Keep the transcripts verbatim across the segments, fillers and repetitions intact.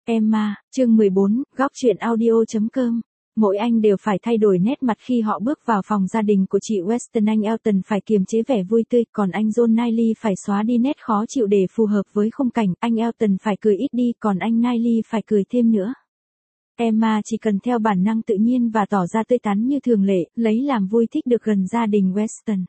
Emma, chương mười bốn, góc truyện audio.com. Mỗi anh đều phải thay đổi nét mặt khi họ bước vào phòng gia đình của chị Weston. Anh Elton phải kiềm chế vẻ vui tươi, còn anh John Knightley phải xóa đi nét khó chịu để phù hợp với khung cảnh. Anh Elton phải cười ít đi, còn anh Knightley phải cười thêm nữa. Emma chỉ cần theo bản năng tự nhiên và tỏ ra tươi tắn như thường lệ, lấy làm vui thích được gần gia đình Weston.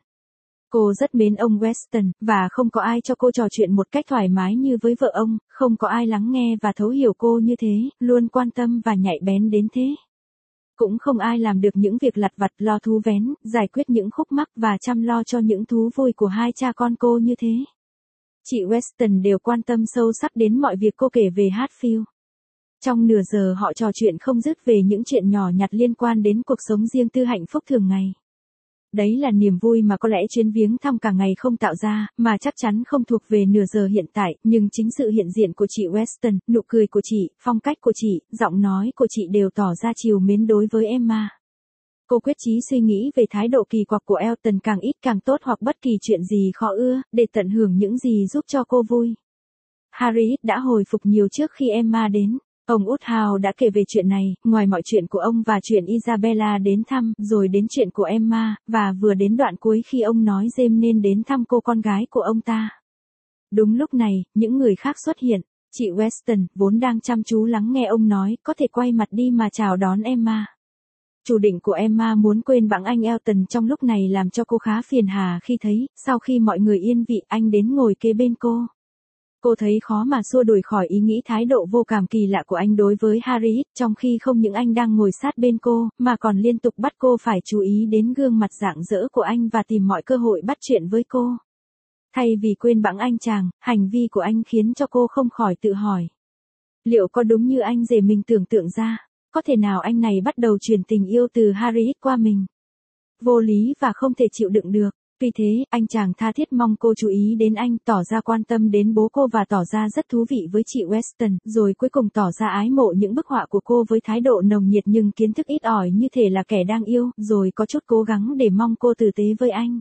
Cô rất mến ông Weston, và không có ai cho cô trò chuyện một cách thoải mái như với vợ ông, không có ai lắng nghe và thấu hiểu cô như thế, luôn quan tâm và nhạy bén đến thế. Cũng không ai làm được những việc lặt vặt, lo thú vén, giải quyết những khúc mắc và chăm lo cho những thú vui của hai cha con cô như thế. Chị Weston đều quan tâm sâu sắc đến mọi việc cô kể về Hatfield. Trong nửa giờ họ trò chuyện không dứt về những chuyện nhỏ nhặt liên quan đến cuộc sống riêng tư hạnh phúc thường ngày. Đấy là niềm vui mà có lẽ chuyến viếng thăm cả ngày không tạo ra, mà chắc chắn không thuộc về nửa giờ hiện tại, nhưng chính sự hiện diện của chị Weston, nụ cười của chị, phong cách của chị, giọng nói của chị đều tỏ ra trìu mến đối với Emma. Cô quyết chí suy nghĩ về thái độ kỳ quặc của Elton càng ít càng tốt, hoặc bất kỳ chuyện gì khó ưa, để tận hưởng những gì giúp cho cô vui. Harry đã hồi phục nhiều trước khi Emma đến. Ông Woodhouse đã kể về chuyện này, ngoài mọi chuyện của ông và chuyện Isabella đến thăm, rồi đến chuyện của Emma, và vừa đến đoạn cuối khi ông nói James nên đến thăm cô con gái của ông ta. Đúng lúc này, những người khác xuất hiện. Chị Weston, vốn đang chăm chú lắng nghe ông nói, có thể quay mặt đi mà chào đón Emma. Chủ định của Emma muốn quên bẵng anh Elton trong lúc này làm cho cô khá phiền hà khi thấy, sau khi mọi người yên vị, anh đến ngồi kế bên cô. Cô thấy khó mà xua đuổi khỏi ý nghĩ thái độ vô cảm kỳ lạ của anh đối với Harry, trong khi không những anh đang ngồi sát bên cô, mà còn liên tục bắt cô phải chú ý đến gương mặt rạng rỡ của anh và tìm mọi cơ hội bắt chuyện với cô. Thay vì quên bẵng anh chàng, hành vi của anh khiến cho cô không khỏi tự hỏi. Liệu có đúng như anh rể mình tưởng tượng ra? Có thể nào anh này bắt đầu truyền tình yêu từ Harry qua mình? Vô lý và không thể chịu đựng được. Vì thế, anh chàng tha thiết mong cô chú ý đến anh, tỏ ra quan tâm đến bố cô và tỏ ra rất thú vị với chị Weston, rồi cuối cùng tỏ ra ái mộ những bức họa của cô với thái độ nồng nhiệt nhưng kiến thức ít ỏi như thể là kẻ đang yêu, rồi có chút cố gắng để mong cô tử tế với anh.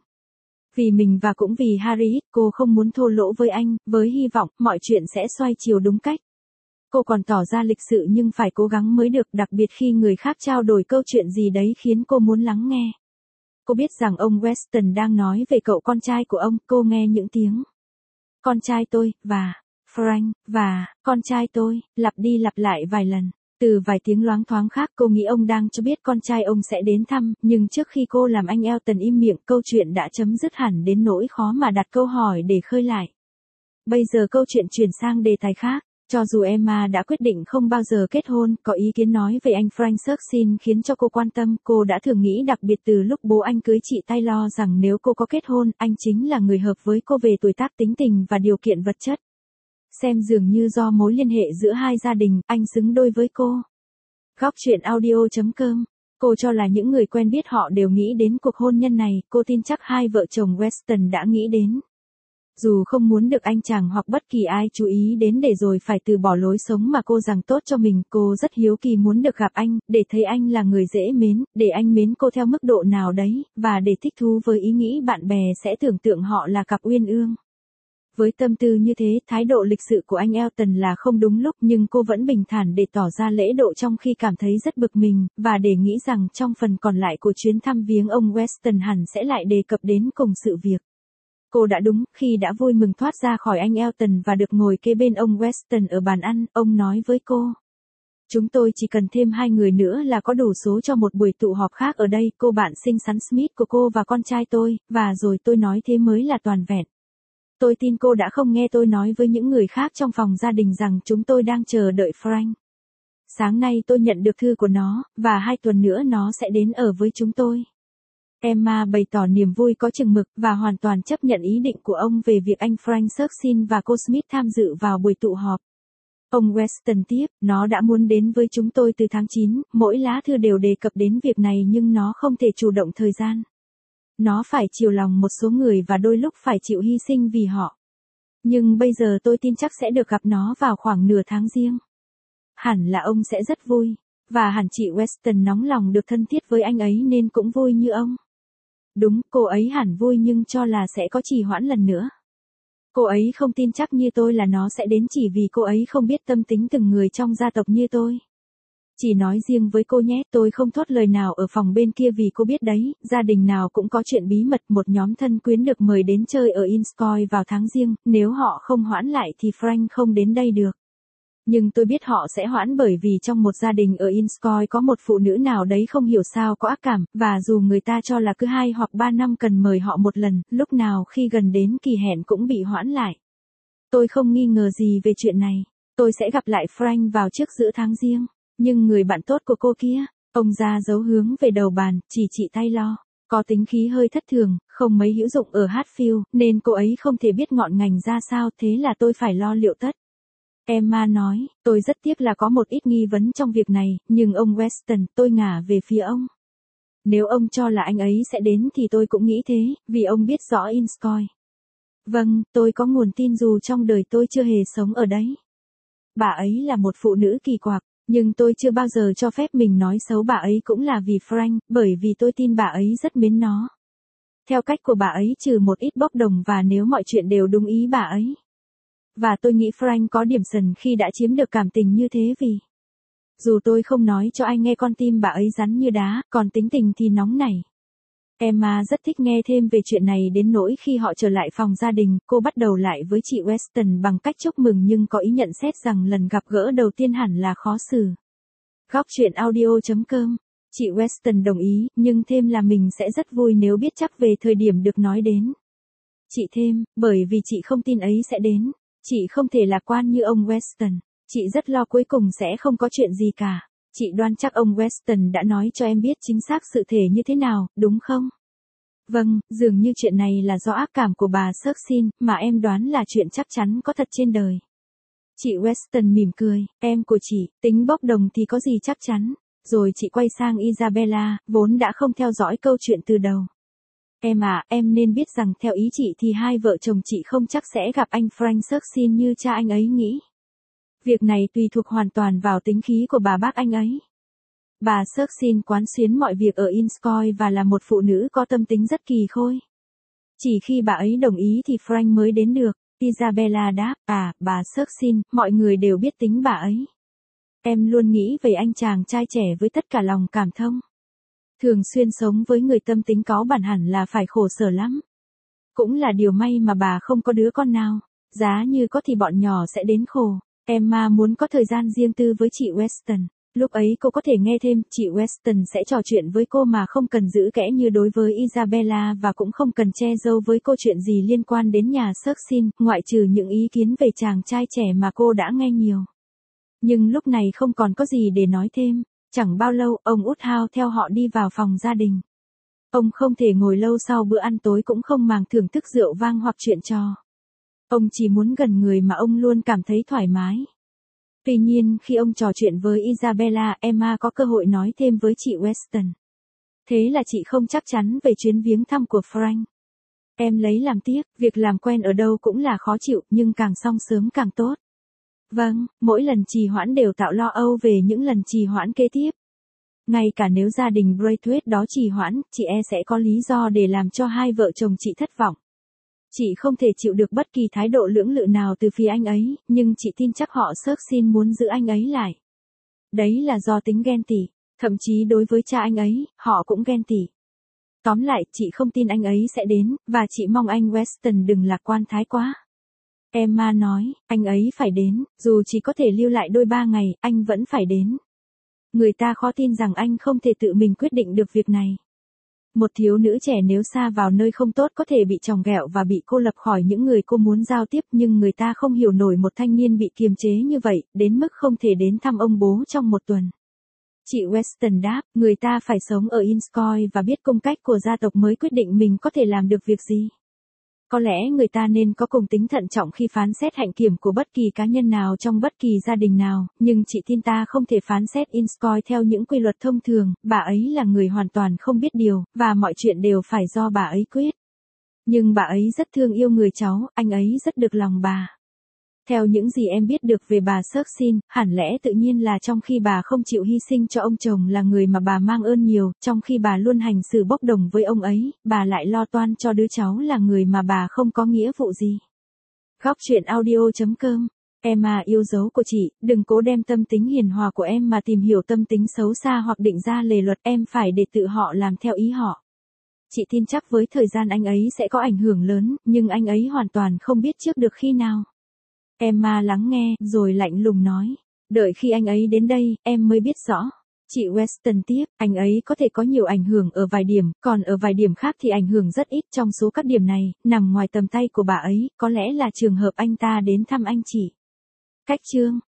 Vì mình và cũng vì Harry, cô không muốn thô lỗ với anh, với hy vọng mọi chuyện sẽ xoay chiều đúng cách. Cô còn tỏ ra lịch sự nhưng phải cố gắng mới được, đặc biệt khi người khác trao đổi câu chuyện gì đấy khiến cô muốn lắng nghe. Cô biết rằng ông Weston đang nói về cậu con trai của ông, cô nghe những tiếng con trai tôi, và Frank, và con trai tôi, lặp đi lặp lại vài lần. Từ vài tiếng loáng thoáng khác cô nghĩ ông đang cho biết con trai ông sẽ đến thăm, nhưng trước khi cô làm anh Elton im miệng, câu chuyện đã chấm dứt hẳn đến nỗi khó mà đặt câu hỏi để khơi lại. Bây giờ câu chuyện chuyển sang đề tài khác. Cho dù Emma đã quyết định không bao giờ kết hôn, có ý kiến nói về anh Frank Searchin khiến cho cô quan tâm, cô đã thường nghĩ đặc biệt từ lúc bố anh cưới chị Taylor rằng nếu cô có kết hôn, anh chính là người hợp với cô về tuổi tác, tính tình và điều kiện vật chất. Xem dường như do mối liên hệ giữa hai gia đình, anh xứng đôi với cô. Góc truyện audio.com. Cô cho là những người quen biết họ đều nghĩ đến cuộc hôn nhân này, cô tin chắc hai vợ chồng Weston đã nghĩ đến. Dù không muốn được anh chàng hoặc bất kỳ ai chú ý đến để rồi phải từ bỏ lối sống mà cô rằng tốt cho mình, cô rất hiếu kỳ muốn được gặp anh, để thấy anh là người dễ mến, để anh mến cô theo mức độ nào đấy, và để thích thú với ý nghĩ bạn bè sẽ tưởng tượng họ là cặp uyên ương. Với tâm tư như thế, thái độ lịch sự của anh Elton là không đúng lúc, nhưng cô vẫn bình thản để tỏ ra lễ độ trong khi cảm thấy rất bực mình, và để nghĩ rằng trong phần còn lại của chuyến thăm viếng ông Weston hẳn sẽ lại đề cập đến cùng sự việc. Cô đã đúng, khi đã vui mừng thoát ra khỏi anh Elton và được ngồi kế bên ông Weston ở bàn ăn, ông nói với cô. Chúng tôi chỉ cần thêm hai người nữa là có đủ số cho một buổi tụ họp khác ở đây, cô bạn xinh xắn Smith của cô và con trai tôi, và rồi tôi nói thế mới là toàn vẹn. Tôi tin cô đã không nghe tôi nói với những người khác trong phòng gia đình rằng chúng tôi đang chờ đợi Frank. Sáng nay tôi nhận được thư của nó, và hai tuần nữa nó sẽ đến ở với chúng tôi. Emma bày tỏ niềm vui có chừng mực, và hoàn toàn chấp nhận ý định của ông về việc anh Frank Searchin và cô Smith tham dự vào buổi tụ họp. Ông Weston tiếp, nó đã muốn đến với chúng tôi từ tháng chín, mỗi lá thư đều đề cập đến việc này nhưng nó không thể chủ động thời gian. Nó phải chiều lòng một số người và đôi lúc phải chịu hy sinh vì họ. Nhưng bây giờ tôi tin chắc sẽ được gặp nó vào khoảng nửa tháng riêng. Hẳn là ông sẽ rất vui, và hẳn chị Weston nóng lòng được thân thiết với anh ấy nên cũng vui như ông. Đúng, cô ấy hẳn vui nhưng cho là sẽ có trì hoãn lần nữa. Cô ấy không tin chắc như tôi là nó sẽ đến chỉ vì cô ấy không biết tâm tính từng người trong gia tộc như tôi. Chỉ nói riêng với cô nhé, tôi không thốt lời nào ở phòng bên kia vì cô biết đấy, gia đình nào cũng có chuyện bí mật. Một nhóm thân quyến được mời đến chơi ở Innscoy vào tháng Giêng, nếu họ không hoãn lại thì Frank không đến đây được. Nhưng tôi biết họ sẽ hoãn bởi vì trong một gia đình ở Innscoy có một phụ nữ nào đấy không hiểu sao có ác cảm, và dù người ta cho là cứ hai hoặc ba năm cần mời họ một lần, lúc nào khi gần đến kỳ hẹn cũng bị hoãn lại. Tôi không nghi ngờ gì về chuyện này. Tôi sẽ gặp lại Frank vào trước giữa tháng Giêng. Nhưng người bạn tốt của cô kia, ông ra dấu hướng về đầu bàn, chỉ chị tay lo. Có tính khí hơi thất thường, không mấy hữu dụng ở Hatfield, nên cô ấy không thể biết ngọn ngành ra sao, thế là tôi phải lo liệu tất. Emma nói, tôi rất tiếc là có một ít nghi vấn trong việc này, nhưng ông Weston, tôi ngả về phía ông. Nếu ông cho là anh ấy sẽ đến thì tôi cũng nghĩ thế, vì ông biết rõ Innscoy. Vâng, tôi có nguồn tin dù trong đời tôi chưa hề sống ở đấy. Bà ấy là một phụ nữ kỳ quặc, nhưng tôi chưa bao giờ cho phép mình nói xấu bà ấy cũng là vì Frank, bởi vì tôi tin bà ấy rất mến nó. Theo cách của bà ấy trừ một ít bốc đồng và nếu mọi chuyện đều đúng ý bà ấy. Và tôi nghĩ Frank có điểm sần khi đã chiếm được cảm tình như thế vì... Dù tôi không nói cho anh nghe con tim bà ấy rắn như đá, còn tính tình thì nóng nảy. Emma rất thích nghe thêm về chuyện này đến nỗi khi họ trở lại phòng gia đình, cô bắt đầu lại với chị Weston bằng cách chúc mừng nhưng có ý nhận xét rằng lần gặp gỡ đầu tiên hẳn là khó xử. Góc chuyện audio chấm com. Chị Weston đồng ý, nhưng thêm là mình sẽ rất vui nếu biết chắc về thời điểm được nói đến. Chị thêm, bởi vì chị không tin ấy sẽ đến. Chị không thể lạc quan như ông Weston. Chị rất lo cuối cùng sẽ không có chuyện gì cả. Chị đoan chắc ông Weston đã nói cho em biết chính xác sự thể như thế nào, đúng không? Vâng, dường như chuyện này là do ác cảm của bà Sucksin, mà em đoán là chuyện chắc chắn có thật trên đời. Chị Weston mỉm cười, em của chị, tính bốc đồng thì có gì chắc chắn. Rồi chị quay sang Isabella, vốn đã không theo dõi câu chuyện từ đầu. Em à, em nên biết rằng theo ý chị thì hai vợ chồng chị không chắc sẽ gặp anh Frank Sucksin như cha anh ấy nghĩ. Việc này tùy thuộc hoàn toàn vào tính khí của bà bác anh ấy. Bà Sucksin quán xuyến mọi việc ở Innscoy và là một phụ nữ có tâm tính rất kỳ khôi. Chỉ khi bà ấy đồng ý thì Frank mới đến được. Isabella đáp, à, bà Sucksin, mọi người đều biết tính bà ấy. Em luôn nghĩ về anh chàng trai trẻ với tất cả lòng cảm thông. Thường xuyên sống với người tâm tính cáu bẳn hẳn là phải khổ sở lắm. Cũng là điều may mà bà không có đứa con nào. Giá như có thì bọn nhỏ sẽ đến khổ. Emma muốn có thời gian riêng tư với chị Weston. Lúc ấy cô có thể nghe thêm, chị Weston sẽ trò chuyện với cô mà không cần giữ kẽ như đối với Isabella và cũng không cần che giấu với cô chuyện gì liên quan đến nhà Sucksin, ngoại trừ những ý kiến về chàng trai trẻ mà cô đã nghe nhiều. Nhưng lúc này không còn có gì để nói thêm. Chẳng bao lâu, ông Woodhouse theo họ đi vào phòng gia đình. Ông không thể ngồi lâu sau bữa ăn tối cũng không màng thưởng thức rượu vang hoặc chuyện trò. Ông chỉ muốn gần người mà ông luôn cảm thấy thoải mái. Tuy nhiên, khi ông trò chuyện với Isabella, Emma có cơ hội nói thêm với chị Weston. Thế là chị không chắc chắn về chuyến viếng thăm của Frank. Em lấy làm tiếc, việc làm quen ở đâu cũng là khó chịu, nhưng càng xong sớm càng tốt. Vâng, mỗi lần trì hoãn đều tạo lo âu về những lần trì hoãn kế tiếp. Ngay cả nếu gia đình Braithwaite đó trì hoãn, chị e sẽ có lý do để làm cho hai vợ chồng chị thất vọng. Chị không thể chịu được bất kỳ thái độ lưỡng lự nào từ phía anh ấy, nhưng chị tin chắc họ Sucksin muốn giữ anh ấy lại. Đấy là do tính ghen tị, thậm chí đối với cha anh ấy, họ cũng ghen tị. Tóm lại, chị không tin anh ấy sẽ đến, và chị mong anh Weston đừng lạc quan thái quá. Emma nói, anh ấy phải đến, dù chỉ có thể lưu lại đôi ba ngày, anh vẫn phải đến. Người ta khó tin rằng anh không thể tự mình quyết định được việc này. Một thiếu nữ trẻ nếu xa vào nơi không tốt có thể bị chòng ghẹo và bị cô lập khỏi những người cô muốn giao tiếp, nhưng người ta không hiểu nổi một thanh niên bị kiềm chế như vậy, đến mức không thể đến thăm ông bố trong một tuần. Chị Weston đáp, người ta phải sống ở Innscoy và biết cung cách của gia tộc mới quyết định mình có thể làm được việc gì. Có lẽ người ta nên có cùng tính thận trọng khi phán xét hạnh kiểm của bất kỳ cá nhân nào trong bất kỳ gia đình nào, nhưng chị tin ta không thể phán xét Innscoy theo những quy luật thông thường, bà ấy là người hoàn toàn không biết điều, và mọi chuyện đều phải do bà ấy quyết. Nhưng bà ấy rất thương yêu người cháu, anh ấy rất được lòng bà. Theo những gì em biết được về bà Sucksin, hẳn lẽ tự nhiên là trong khi bà không chịu hy sinh cho ông chồng là người mà bà mang ơn nhiều, trong khi bà luôn hành xử bốc đồng với ông ấy, bà lại lo toan cho đứa cháu là người mà bà không có nghĩa vụ gì. Góc chuyện audio chấm com. Em à yêu dấu của chị, đừng cố đem tâm tính hiền hòa của em mà tìm hiểu tâm tính xấu xa hoặc định ra lề luật, em phải để tự họ làm theo ý họ. Chị tin chắc với thời gian anh ấy sẽ có ảnh hưởng lớn, nhưng anh ấy hoàn toàn không biết trước được khi nào. Emma lắng nghe, rồi lạnh lùng nói. Đợi khi anh ấy đến đây, em mới biết rõ. Chị Weston tiếp, anh ấy có thể có nhiều ảnh hưởng ở vài điểm, còn ở vài điểm khác thì ảnh hưởng rất ít. Trong số các điểm này, nằm ngoài tầm tay của bà ấy, có lẽ là trường hợp anh ta đến thăm anh chị. Cách chương